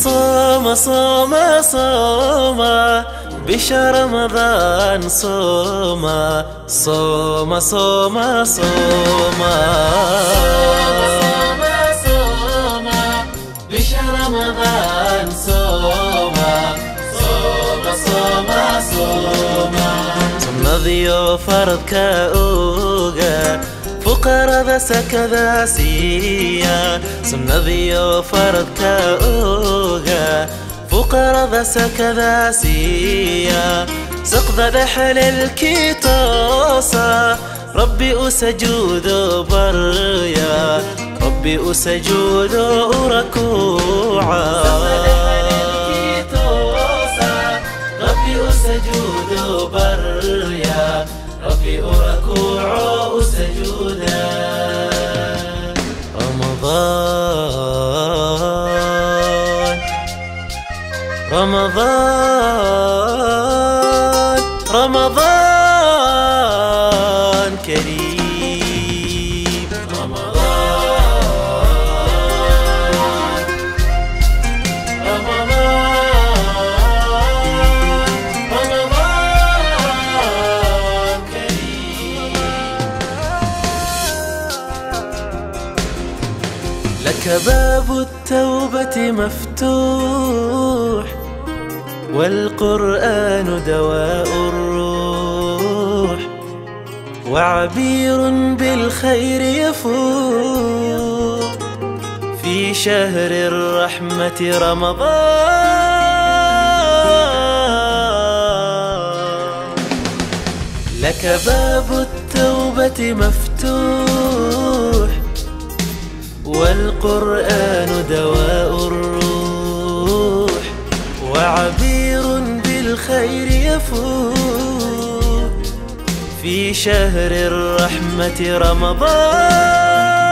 صوم صوم صوم بشهر رمضان صوم صوم صوم صوم صوم بشهر رمضان صوم صوم صوم صوم ضيو فرض كأوغا فقرا ذا سكذا سيا سمنا ذيو فرض كأوغا فقرا ذا سكذا سيا سقذ رحل الكيتوسا ربي أسجود بريا ربي أسجود ركوعا ربي أسجود بريا ربي ركوع سجودا رمضان رمضان رمضان كريم رمضان رمضان كريم لك باب التوبة مفتوح والقرآن دواء الروح وعبير بالخير يفوح في شهر الرحمة رمضان لك باب التوبة مفتوح والقرآن دواء الروح وعبير بالخير يفوح في شهر الرحمة رمضان